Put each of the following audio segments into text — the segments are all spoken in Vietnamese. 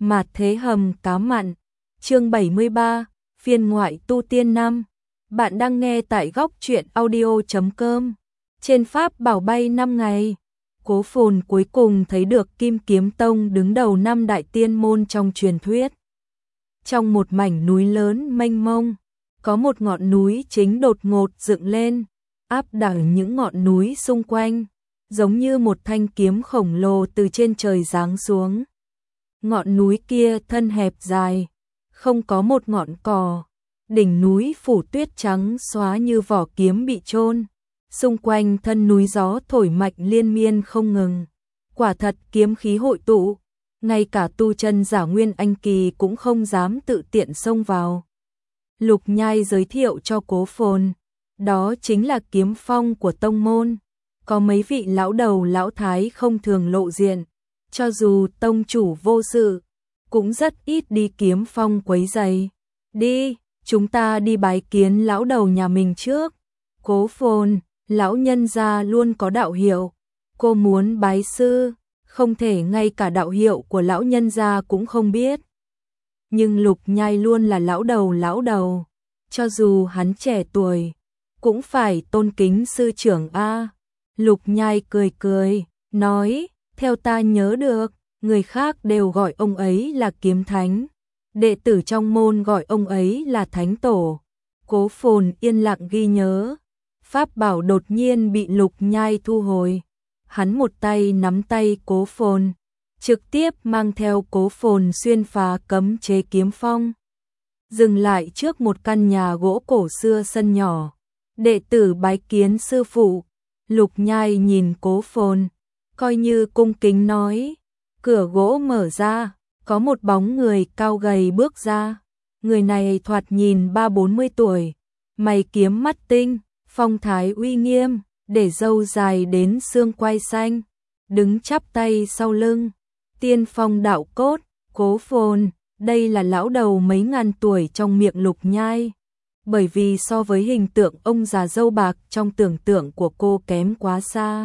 Mạt thế hầm cá mặn, chương 73, phiên ngoại tu tiên năm. Bạn đang nghe tại góc truyện audio.com. Trên pháp bảo bay 5 ngày, Cố Phồn cuối cùng thấy được Kim Kiếm Tông đứng đầu 5 đại tiên môn trong truyền thuyết. Trong một mảnh núi lớn mênh mông, có một ngọn núi chính đột ngột dựng lên, áp đảo những ngọn núi xung quanh, giống như một thanh kiếm khổng lồ từ trên trời giáng xuống. Ngọn núi kia thân hẹp dài, không có một ngọn cỏ, đỉnh núi phủ tuyết trắng xóa như vỏ kiếm bị chôn. Xung quanh thân núi gió thổi mạnh liên miên không ngừng, quả thật kiếm khí hội tụ, ngay cả tu chân giả nguyên anh kỳ cũng không dám tự tiện xông vào. Lục Nhai giới thiệu cho Cố Phồn, đó chính là kiếm phong của tông môn, có mấy vị lão đầu lão thái không thường lộ diện, cho dù tông chủ vô sự, cũng rất ít đi kiếm phong quấy rầy. Đi, chúng ta đi bái kiến lão đầu nhà mình trước. Cố Phồn, lão nhân gia luôn có đạo hiệu, cô muốn bái sư, không thể ngay cả đạo hiệu của lão nhân gia cũng không biết. Nhưng Lục Nhai luôn là lão đầu, cho dù hắn trẻ tuổi, cũng phải tôn kính sư trưởng a. Lục Nhai cười cười, nói, theo ta nhớ được, người khác đều gọi ông ấy là kiếm thánh, đệ tử trong môn gọi ông ấy là thánh tổ. Cố Phồn yên lặng ghi nhớ. Pháp bảo đột nhiên bị Lục Nhai thu hồi, hắn một tay nắm tay Cố Phồn, trực tiếp mang theo Cố Phồn xuyên phá cấm chế kiếm phong. Dừng lại trước một căn nhà gỗ cổ xưa sân nhỏ, đệ tử bái kiến sư phụ. Lục Nhai nhìn Cố Phồn, coi như cung kính nói, cửa gỗ mở ra, có một bóng người cao gầy bước ra. Người này thoạt nhìn 30-40 tuổi, mày kiếm mắt tinh, phong thái uy nghiêm, để râu dài đến xương quai xanh, đứng chắp tay sau lưng, tiên phong đạo cốt. Cố Phồn, đây là lão đầu mấy ngàn tuổi trong miệng Lục Nhai, bởi vì so với hình tượng ông già râu bạc trong tưởng tượng của cô kém quá xa.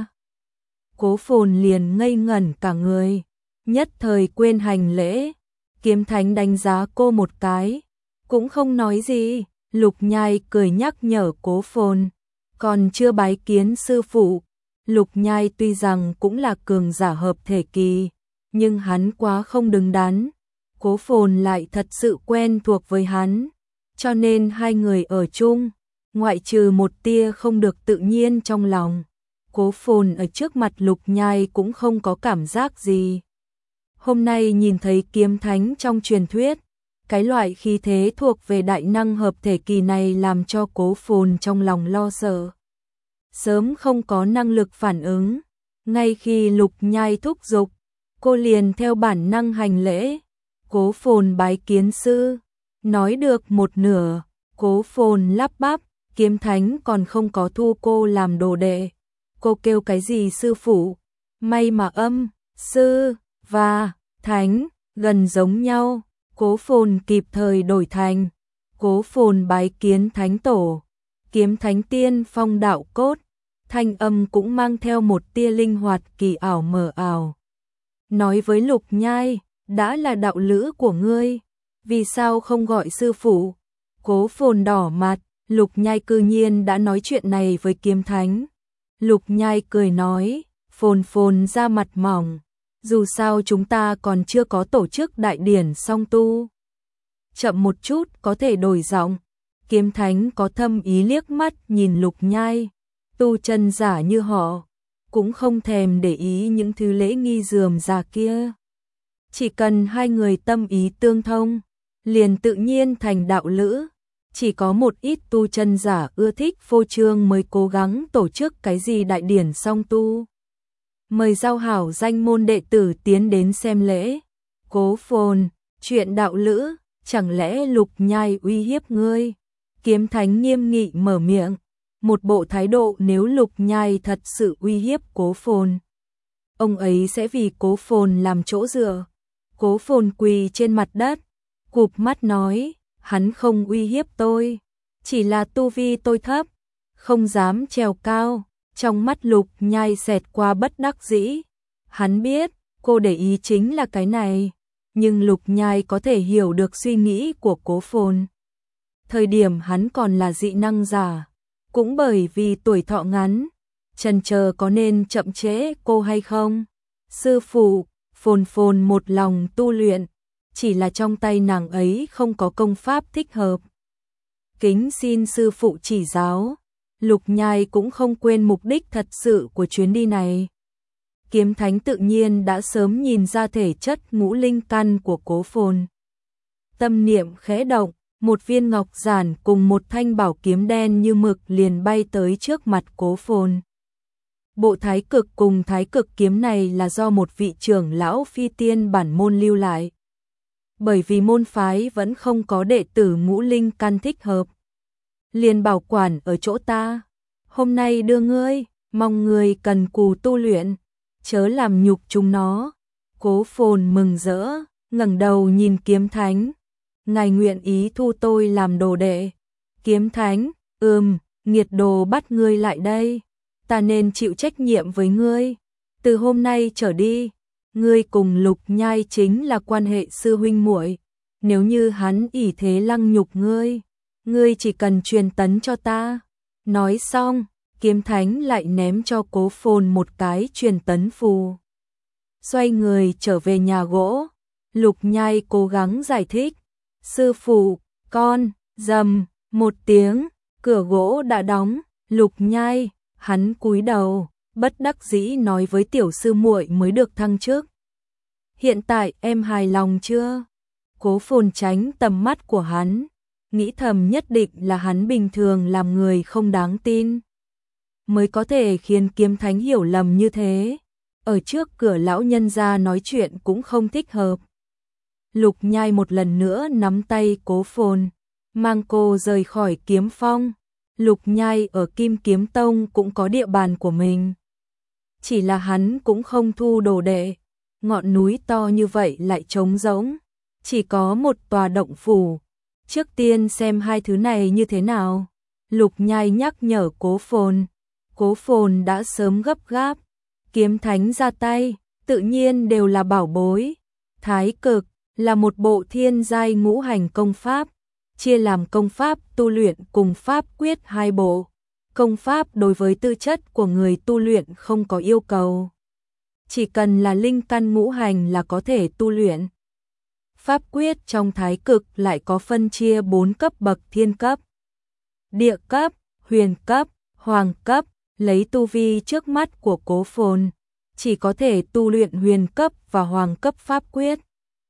Cố Phồn liền ngây ngẩn cả người, nhất thời quên hành lễ. Kiếm thánh đánh giá cô một cái, cũng không nói gì. Lục Nhai cười nhắc nhở Cố Phồn, còn chưa bái kiến sư phụ. Lục Nhai tuy rằng cũng là cường giả hợp thể kỳ, nhưng hắn quá không đứng đắn. Cố Phồn lại thật sự quen thuộc với hắn, cho nên hai người ở chung, ngoại trừ một tia không được tự nhiên trong lòng, Cố Phồn ở trước mặt Lục Nhai cũng không có cảm giác gì. Hôm nay nhìn thấy kiếm thánh trong truyền thuyết, cái loại khí thế thuộc về đại năng hợp thể kỳ này làm cho Cố Phồn trong lòng lo sợ. Sớm không có năng lực phản ứng, ngay khi Lục Nhai thúc giục, cô liền theo bản năng hành lễ. Cố Phồn bái kiến sư. Nói được một nửa, Cố Phồn lắp bắp, kiếm thánh còn không có thu cô làm đồ đệ. Cô kêu cái gì sư phụ? May mà âm, sư và thánh gần giống nhau. Cố Phồn kịp thời đổi thành, Cố Phồn bái kiến thánh tổ. Kiếm thánh tiên phong đạo cốt, thanh âm cũng mang theo một tia linh hoạt kỳ ảo mờ ảo. Nói với Lục Nhai, đã là đạo lữ của ngươi, vì sao không gọi sư phụ? Cố Phồn đỏ mặt, Lục Nhai cư nhiên đã nói chuyện này với kiếm thánh. Lục Nhai cười nói, Phồn ra mặt mỏng, dù sao chúng ta còn chưa có tổ chức đại điển song tu. Chậm một chút có thể đổi giọng. Kiếm thánh có thâm ý liếc mắt nhìn Lục Nhai, tu chân giả như họ, cũng không thèm để ý những thứ lễ nghi rườm rà kia. Chỉ cần hai người tâm ý tương thông, liền tự nhiên thành đạo lữ. Chỉ có một ít tu chân giả ưa thích phô trương mới cố gắng tổ chức cái gì đại điển song tu. Mời giao hảo danh môn đệ tử tiến đến xem lễ. Cố Phồn, chuyện đạo lữ, chẳng lẽ Lục Nhai uy hiếp ngươi? Kiếm thánh nghiêm nghị mở miệng, một bộ thái độ nếu Lục Nhai thật sự uy hiếp Cố Phồn, ông ấy sẽ vì Cố Phồn làm chỗ dựa. Cố Phồn quỳ trên mặt đất, cụp mắt nói, hắn không uy hiếp tôi, chỉ là tu vi tôi thấp, không dám trèo cao. Trong mắt Lục Nhai xẹt qua bất đắc dĩ, hắn biết cô để ý chính là cái này, nhưng Lục Nhai có thể hiểu được suy nghĩ của Cố Phồn. Thời điểm hắn còn là dị năng giả, cũng bởi vì tuổi thọ ngắn, chần chờ có nên chậm trễ cô hay không. Sư phụ, Phồn Phồn một lòng tu luyện, chỉ là trong tay nàng ấy không có công pháp thích hợp. Kính xin sư phụ chỉ giáo. Lục Nhai cũng không quên mục đích thật sự của chuyến đi này. Kiếm Thánh tự nhiên đã sớm nhìn ra thể chất ngũ linh căn của Cố Phồn. Tâm niệm khẽ động, một viên ngọc giản cùng một thanh bảo kiếm đen như mực liền bay tới trước mặt Cố Phồn. Bộ thái cực cùng thái cực kiếm này là do một vị trưởng lão phi tiên bản môn lưu lại. Bởi vì môn phái vẫn không có đệ tử ngũ linh căn thích hợp, liền bảo quản ở chỗ ta. Hôm nay đưa ngươi, mong ngươi cần cù tu luyện, chớ làm nhục chúng nó. Cố Phồn mừng rỡ, ngẩng đầu nhìn Kiếm Thánh. Ngài nguyện ý thu tôi làm đồ đệ. Kiếm Thánh, nghiệt đồ bắt ngươi lại đây. Ta nên chịu trách nhiệm với ngươi. Từ hôm nay trở đi, ngươi cùng Lục Nhai chính là quan hệ sư huynh muội. Nếu như hắn ỷ thế lăng nhục ngươi chỉ cần truyền tấn cho ta. Nói xong, Kiếm Thánh lại ném cho Cố Phồn một cái truyền tấn phù. Xoay người trở về nhà gỗ, Lục Nhai cố gắng giải thích. Sư phụ, con, rầm, một tiếng, cửa gỗ đã đóng. Lục Nhai, hắn cúi đầu, bất đắc dĩ nói với tiểu sư muội mới được thăng chức. Hiện tại em hài lòng chưa? Cố Phồn tránh tầm mắt của hắn, nghĩ thầm nhất định là hắn bình thường làm người không đáng tin, mới có thể khiến Kiếm Thánh hiểu lầm như thế. Ở trước cửa lão nhân gia nói chuyện cũng không thích hợp. Lục Nhai một lần nữa nắm tay Cố Phồn, mang cô rời khỏi Kiếm Phong. Lục Nhai ở Kim Kiếm Tông cũng có địa bàn của mình. Chỉ là hắn cũng không thu đồ đệ. Ngọn núi to như vậy lại trống rỗng, chỉ có một tòa động phủ. Trước tiên xem hai thứ này như thế nào. Lục Nhai nhắc nhở Cố Phồn. Cố Phồn đã sớm gấp gáp. Kiếm Thánh ra tay, tự nhiên đều là bảo bối. Thái cực là một bộ thiên giai ngũ hành công pháp, chia làm công pháp tu luyện cùng pháp quyết hai bộ. Công pháp đối với tư chất của người tu luyện không có yêu cầu, chỉ cần là linh căn ngũ hành là có thể tu luyện. Pháp quyết trong thái cực lại có phân chia 4 cấp bậc: thiên cấp, địa cấp, huyền cấp, hoàng cấp. Lấy tu vi trước mắt của Cố Phồn, chỉ có thể tu luyện huyền cấp và hoàng cấp pháp quyết.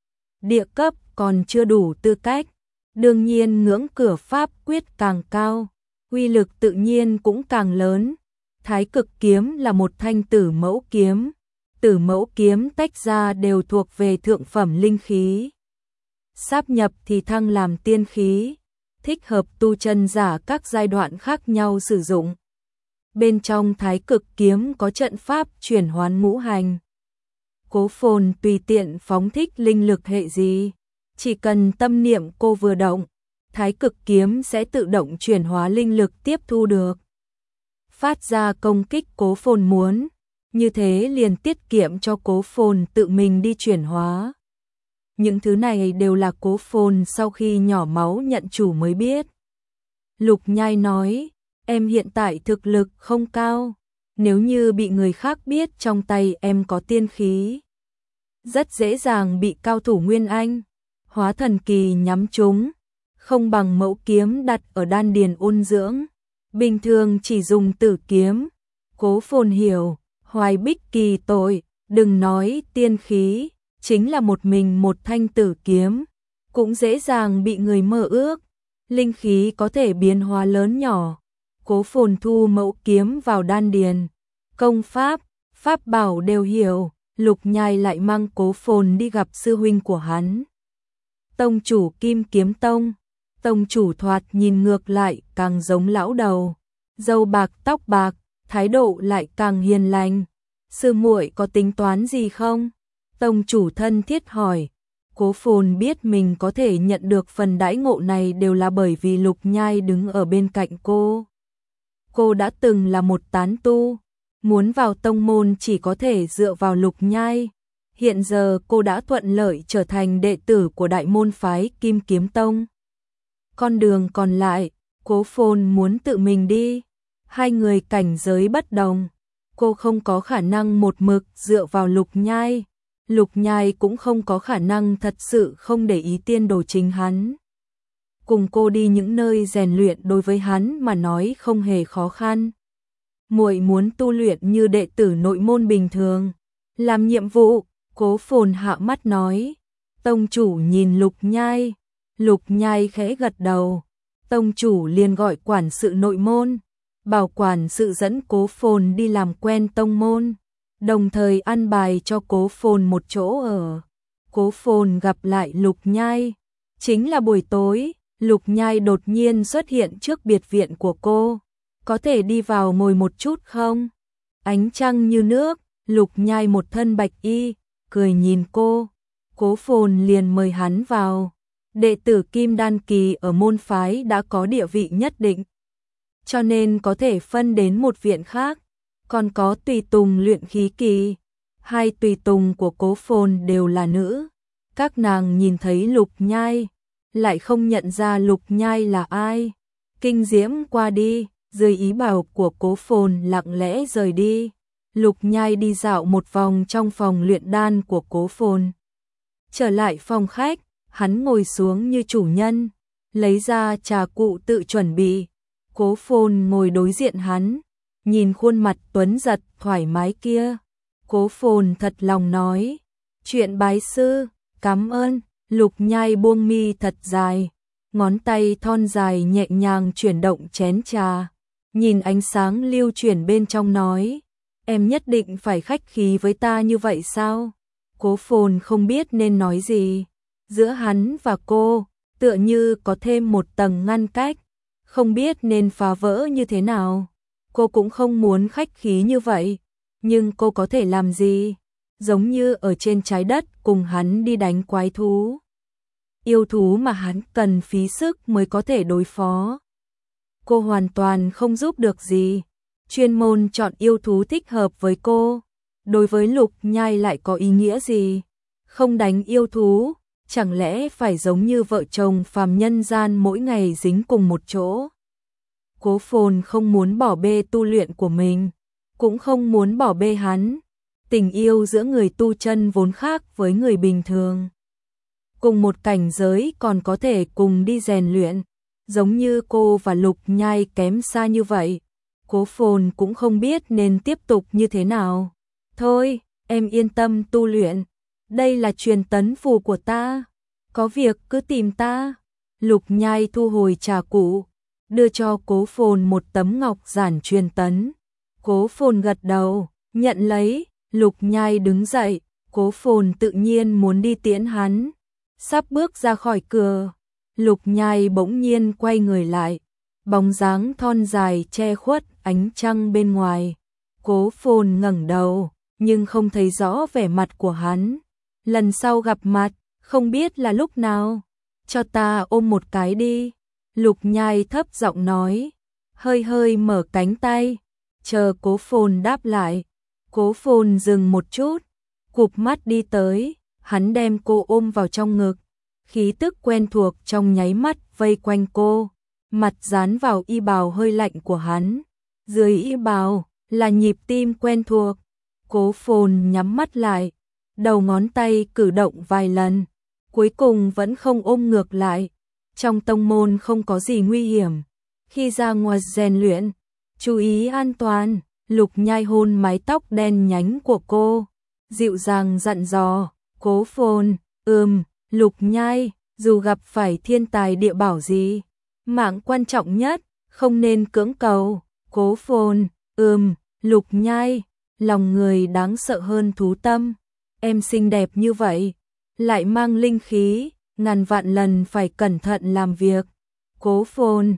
Địa cấp còn chưa đủ tư cách, đương nhiên ngưỡng cửa pháp quyết càng cao, uy lực tự nhiên cũng càng lớn. Thái cực kiếm là một thanh tử mẫu kiếm. Tử mẫu kiếm tách ra đều thuộc về thượng phẩm linh khí. Sáp nhập thì thăng làm tiên khí, thích hợp tu chân giả các giai đoạn khác nhau sử dụng. Bên trong thái cực kiếm có trận pháp chuyển hoán ngũ hành. Cố Phồn tùy tiện phóng thích linh lực hệ gì, chỉ cần tâm niệm cô vừa động, thái cực kiếm sẽ tự động chuyển hóa linh lực tiếp thu được, phát ra công kích Cố Phồn muốn. Như thế liền tiết kiệm cho Cố Phồn tự mình đi chuyển hóa. Những thứ này đều là Cố Phồn sau khi nhỏ máu nhận chủ mới biết. Lục Nhai nói, em hiện tại thực lực không cao, nếu như bị người khác biết trong tay em có tiên khí, rất dễ dàng bị cao thủ Nguyên Anh, Hóa Thần Kỳ nhắm trúng, không bằng mẫu kiếm đặt ở đan điền ôn dưỡng, bình thường chỉ dùng tử kiếm. Cố Phồn hiểu, Hoài Bích Kỳ tội, đừng nói tiên khí, chính là một mình một thanh tử kiếm, cũng dễ dàng bị người mơ ước. Linh khí có thể biến hóa lớn nhỏ. Cố Phồn thu mẫu kiếm vào đan điền, công pháp, pháp bảo đều hiểu. Lục Nhai lại mang Cố Phồn đi gặp sư huynh của hắn, tông chủ Kim Kiếm Tông. Tông chủ thoạt nhìn ngược lại càng giống lão đầu, râu bạc tóc bạc, thái độ lại càng hiền lành. Sư muội có tính toán gì không? Tông chủ thân thiết hỏi. Cố Phồn biết mình có thể nhận được phần đãi ngộ này đều là bởi vì Lục Nhai đứng ở bên cạnh cô. Cô đã từng là một tán tu, muốn vào tông môn chỉ có thể dựa vào Lục Nhai. Hiện giờ cô đã thuận lợi trở thành đệ tử của đại môn phái Kim Kiếm Tông. Con đường còn lại, Cố Phồn muốn tự mình đi. Hai người cảnh giới bất đồng. Cô không có khả năng một mực dựa vào Lục Nhai. Lục Nhai cũng không có khả năng thật sự không để ý tiên đồ chính hắn. Cùng cô đi những nơi rèn luyện đối với hắn mà nói không hề khó khăn. Muội muốn tu luyện như đệ tử nội môn bình thường. Làm nhiệm vụ, Cố Phồn hạ mắt nói. Tông chủ nhìn Lục Nhai. Lục Nhai khẽ gật đầu. Tông chủ liền gọi quản sự nội môn. Bảo quản sự dẫn Cố Phồn đi làm quen tông môn. Đồng thời an bài cho Cố Phồn một chỗ ở. Cố Phồn gặp lại Lục Nhai. Chính là buổi tối, Lục Nhai đột nhiên xuất hiện trước biệt viện của cô. Có thể đi vào ngồi một chút không? Ánh trăng như nước, Lục Nhai một thân bạch y, cười nhìn cô. Cố Phồn liền mời hắn vào. Đệ tử Kim Đan kỳ ở môn phái đã có địa vị nhất định, cho nên có thể phân đến một viện khác. Còn có tùy tùng luyện khí kỳ. Hai tùy tùng của Cố Phồn đều là nữ. Các nàng nhìn thấy Lục Nhai, lại không nhận ra Lục Nhai là ai. Kinh diễm qua đi, dưới ý bảo của Cố Phồn lặng lẽ rời đi. Lục Nhai đi dạo một vòng trong phòng luyện đan của Cố Phồn. Trở lại phòng khách, hắn ngồi xuống như chủ nhân, lấy ra trà cụ tự chuẩn bị. Cố Phồn ngồi đối diện hắn, nhìn khuôn mặt tuấn giật thoải mái kia. Cố Phồn thật lòng nói, chuyện bái sư, cảm ơn. Lục Nhai buông mi thật dài, ngón tay thon dài nhẹ nhàng chuyển động chén trà, nhìn ánh sáng lưu chuyển bên trong nói, em nhất định phải khách khí với ta như vậy sao? Cố Phồn không biết nên nói gì. Giữa hắn và cô, tựa như có thêm một tầng ngăn cách, không biết nên phá vỡ như thế nào. Cô cũng không muốn khách khí như vậy, nhưng cô có thể làm gì? Giống như ở trên trái đất cùng hắn đi đánh quái thú. Yêu thú mà hắn cần phí sức mới có thể đối phó. Cô hoàn toàn không giúp được gì. Chuyên môn chọn yêu thú thích hợp với cô. Đối với Lục Nhai lại có ý nghĩa gì? Không đánh yêu thú, chẳng lẽ phải giống như vợ chồng phàm nhân gian mỗi ngày dính cùng một chỗ? Cố Phồn không muốn bỏ bê tu luyện của mình, cũng không muốn bỏ bê hắn. Tình yêu giữa người tu chân vốn khác với người bình thường. Cùng một cảnh giới còn có thể cùng đi rèn luyện, giống như cô và Lục Nhai kém xa như vậy. Cố Phồn cũng không biết nên tiếp tục như thế nào. Thôi, em yên tâm tu luyện. Đây là truyền tấn phù của ta. Có việc cứ tìm ta. Lục Nhai thu hồi trà cụ, đưa cho Cố Phồn một tấm ngọc giản truyền tấn. Cố Phồn gật đầu, nhận lấy. Lục Nhai đứng dậy, Cố Phồn tự nhiên muốn đi tiễn hắn. Sắp bước ra khỏi cửa, Lục Nhai bỗng nhiên quay người lại. Bóng dáng thon dài che khuất ánh trăng bên ngoài. Cố Phồn ngẩng đầu, nhưng không thấy rõ vẻ mặt của hắn. Lần sau gặp mặt, không biết là lúc nào. Cho ta ôm một cái đi. Lục Nhai thấp giọng nói, hơi hơi mở cánh tay, chờ Cố Phồn đáp lại. Cố Phồn dừng một chút, cụp mắt đi tới, hắn đem cô ôm vào trong ngực. Khí tức quen thuộc trong nháy mắt vây quanh cô, mặt dán vào y bào hơi lạnh của hắn. Dưới y bào là nhịp tim quen thuộc. Cố Phồn nhắm mắt lại, đầu ngón tay cử động vài lần, cuối cùng vẫn không ôm ngược lại. Trong tông môn không có gì nguy hiểm, khi ra ngoài rèn luyện, chú ý an toàn. Lục Nhai hôn mái tóc đen nhánh của cô, dịu dàng dặn dò. Cố Phồn, Lục Nhai, dù gặp phải thiên tài địa bảo gì, mạng quan trọng nhất, không nên cưỡng cầu. Cố Phồn, Lục Nhai, lòng người đáng sợ hơn thú tâm. Em xinh đẹp như vậy, lại mang linh khí, ngàn vạn lần phải cẩn thận làm việc. Cố Phồn,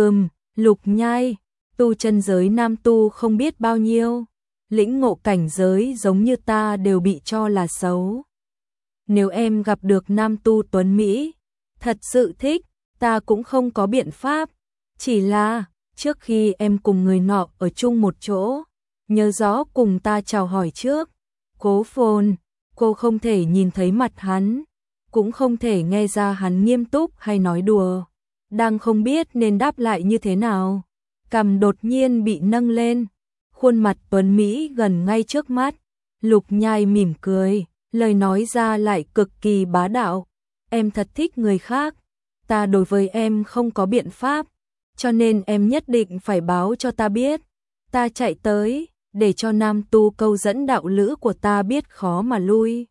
Lục Nhai, tu chân giới nam tu không biết bao nhiêu, lĩnh ngộ cảnh giới giống như ta đều bị cho là xấu. Nếu em gặp được nam tu tuấn Mỹ, thật sự thích, ta cũng không có biện pháp. Chỉ là, trước khi em cùng người nọ ở chung một chỗ, nhớ rõ cùng ta chào hỏi trước. Cố Phồn, Cô không thể nhìn thấy mặt hắn, cũng không thể nghe ra hắn nghiêm túc hay nói đùa. Đang không biết nên đáp lại như thế nào. Cằm đột nhiên bị nâng lên, khuôn mặt tuấn Mỹ gần ngay trước mắt. Lục Nhai mỉm cười, lời nói ra lại cực kỳ bá đạo. Em thật thích người khác, ta đối với em không có biện pháp, cho nên em nhất định phải báo cho ta biết. Ta chạy tới, để cho nam tu câu dẫn đạo lữ của ta biết khó mà lui.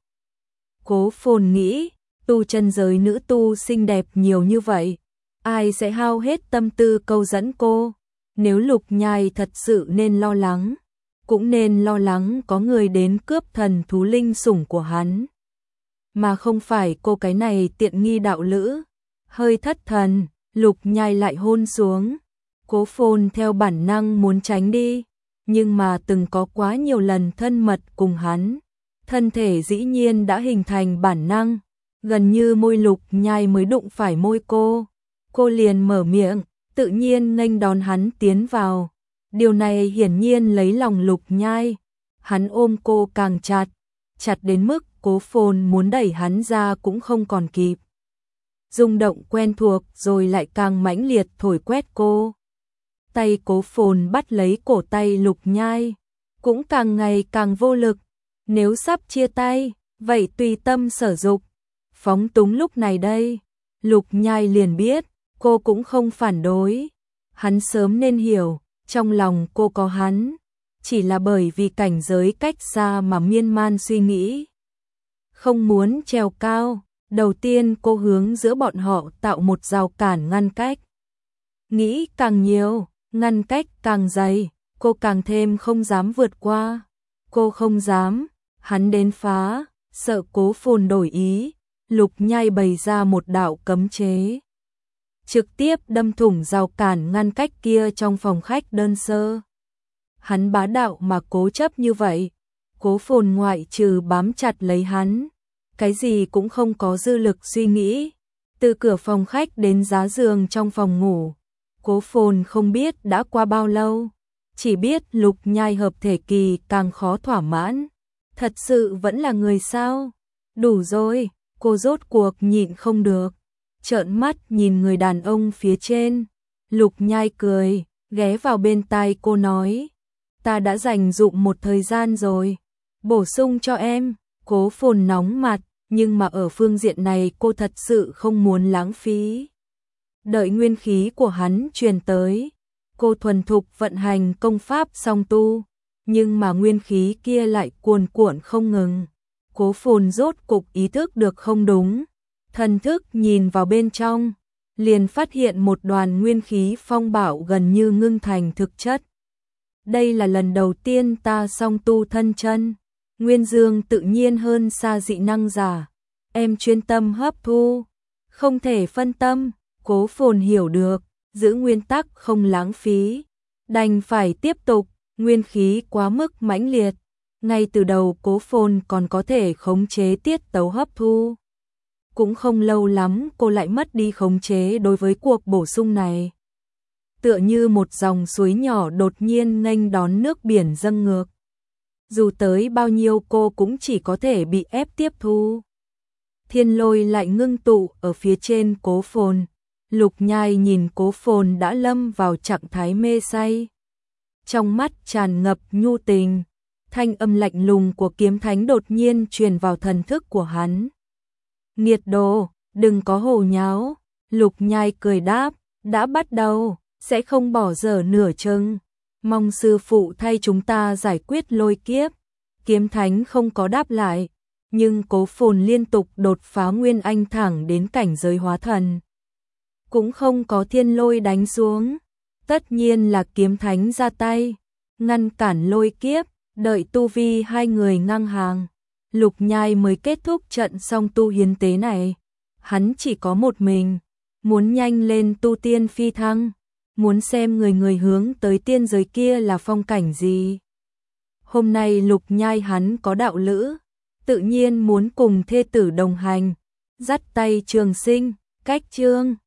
Cố Phồn nghĩ, tu chân giới nữ tu xinh đẹp nhiều như vậy, ai sẽ hao hết tâm tư câu dẫn cô. Nếu Lục Nhai thật sự nên lo lắng, cũng nên lo lắng có người đến cướp thần thú linh sủng của hắn, mà không phải cô cái này tiện nghi đạo lữ. Hơi thất thần, Lục Nhai lại hôn xuống. Cố Phồn theo bản năng muốn tránh đi, nhưng mà từng có quá nhiều lần thân mật cùng hắn, thân thể dĩ nhiên đã hình thành bản năng, gần như môi Lục Nhai mới đụng phải môi cô liền mở miệng, tự nhiên nghênh đón hắn tiến vào. Điều này hiển nhiên lấy lòng Lục Nhai, hắn ôm cô càng chặt, chặt đến mức Cố Phồn muốn đẩy hắn ra cũng không còn kịp. Rung động quen thuộc rồi lại càng mãnh liệt thổi quét cô. Tay Cố Phồn bắt lấy cổ tay Lục Nhai, cũng càng ngày càng vô lực. Nếu sắp chia tay, vậy tùy tâm sở dục. Phóng túng lúc này đây, Lục Nhai liền biết, cô cũng không phản đối. Hắn sớm nên hiểu, trong lòng cô có hắn, chỉ là bởi vì cảnh giới cách xa mà miên man suy nghĩ. Không muốn trèo cao, đầu tiên cô hướng giữa bọn họ tạo một rào cản ngăn cách. Nghĩ càng nhiều, ngăn cách càng dày, cô càng thêm không dám vượt qua. Cô không dám, hắn đến phá, sợ Cố Phồn đổi ý. Lục Nhai bày ra một đạo cấm chế, trực tiếp đâm thủng rào cản ngăn cách kia trong phòng khách đơn sơ. Hắn bá đạo mà cố chấp như vậy, Cố Phồn ngoại trừ bám chặt lấy hắn, cái gì cũng không có dư lực suy nghĩ. Từ cửa phòng khách đến giá giường trong phòng ngủ, Cố Phồn không biết đã qua bao lâu, chỉ biết Lục Nhai hợp thể kỳ càng khó thỏa mãn. Thật sự vẫn là người sao? Đủ rồi, cô rốt cuộc nhịn không được, trợn mắt nhìn người đàn ông phía trên. Lục Nhai cười, ghé vào bên tai cô nói, ta đã dành dụm một thời gian rồi, bổ sung cho em. Cố Phồn nóng mặt, nhưng mà ở phương diện này cô thật sự không muốn lãng phí. Đợi nguyên khí của hắn truyền tới, cô thuần thục vận hành công pháp song tu, nhưng mà nguyên khí kia lại cuồn cuộn không ngừng. Cố Phồn rốt cục ý thức được không đúng, thần thức nhìn vào bên trong, liền phát hiện một đoàn nguyên khí phong bạo gần như ngưng thành thực chất. Đây là lần đầu tiên ta song tu thân chân, nguyên dương tự nhiên hơn xa dị năng giả. Em chuyên tâm hấp thu, không thể phân tâm. Cố Phồn hiểu được, giữ nguyên tắc không lãng phí, đành phải tiếp tục. Nguyên khí quá mức mãnh liệt, ngay từ đầu Cố Phồn còn có thể khống chế tiết tấu hấp thu. Cũng không lâu lắm cô lại mất đi khống chế đối với cuộc bổ sung này. Tựa như một dòng suối nhỏ đột nhiên nghênh đón nước biển dâng ngược. Dù tới bao nhiêu cô cũng chỉ có thể bị ép tiếp thu. Thiên lôi lại ngưng tụ ở phía trên Cố Phồn. Lục Nhai nhìn Cố Phồn đã lâm vào trạng thái mê say, trong mắt tràn ngập nhu tình. Thanh âm lạnh lùng của kiếm thánh đột nhiên truyền vào thần thức của hắn. Nghiệt đồ, đừng có hồ nháo. Lục Nhai cười đáp, đã bắt đầu, sẽ không bỏ dở nửa chừng. Mong sư phụ thay chúng ta giải quyết lôi kiếp. Kiếm thánh không có đáp lại, nhưng Cố Phồn liên tục đột phá nguyên anh thẳng đến cảnh giới hóa thần, cũng không có thiên lôi đánh xuống. Tất nhiên là kiếm thánh ra tay, ngăn cản lôi kiếp. Đợi tu vi hai người ngang hàng, Lục Nhai mới kết thúc trận song tu hiến tế này. Hắn chỉ có một mình, muốn nhanh lên tu tiên phi thăng, muốn xem người người hướng tới tiên giới kia là phong cảnh gì. Hôm nay Lục Nhai hắn có đạo lữ, tự nhiên muốn cùng thê tử đồng hành, dắt tay Trường Sinh, cách Chương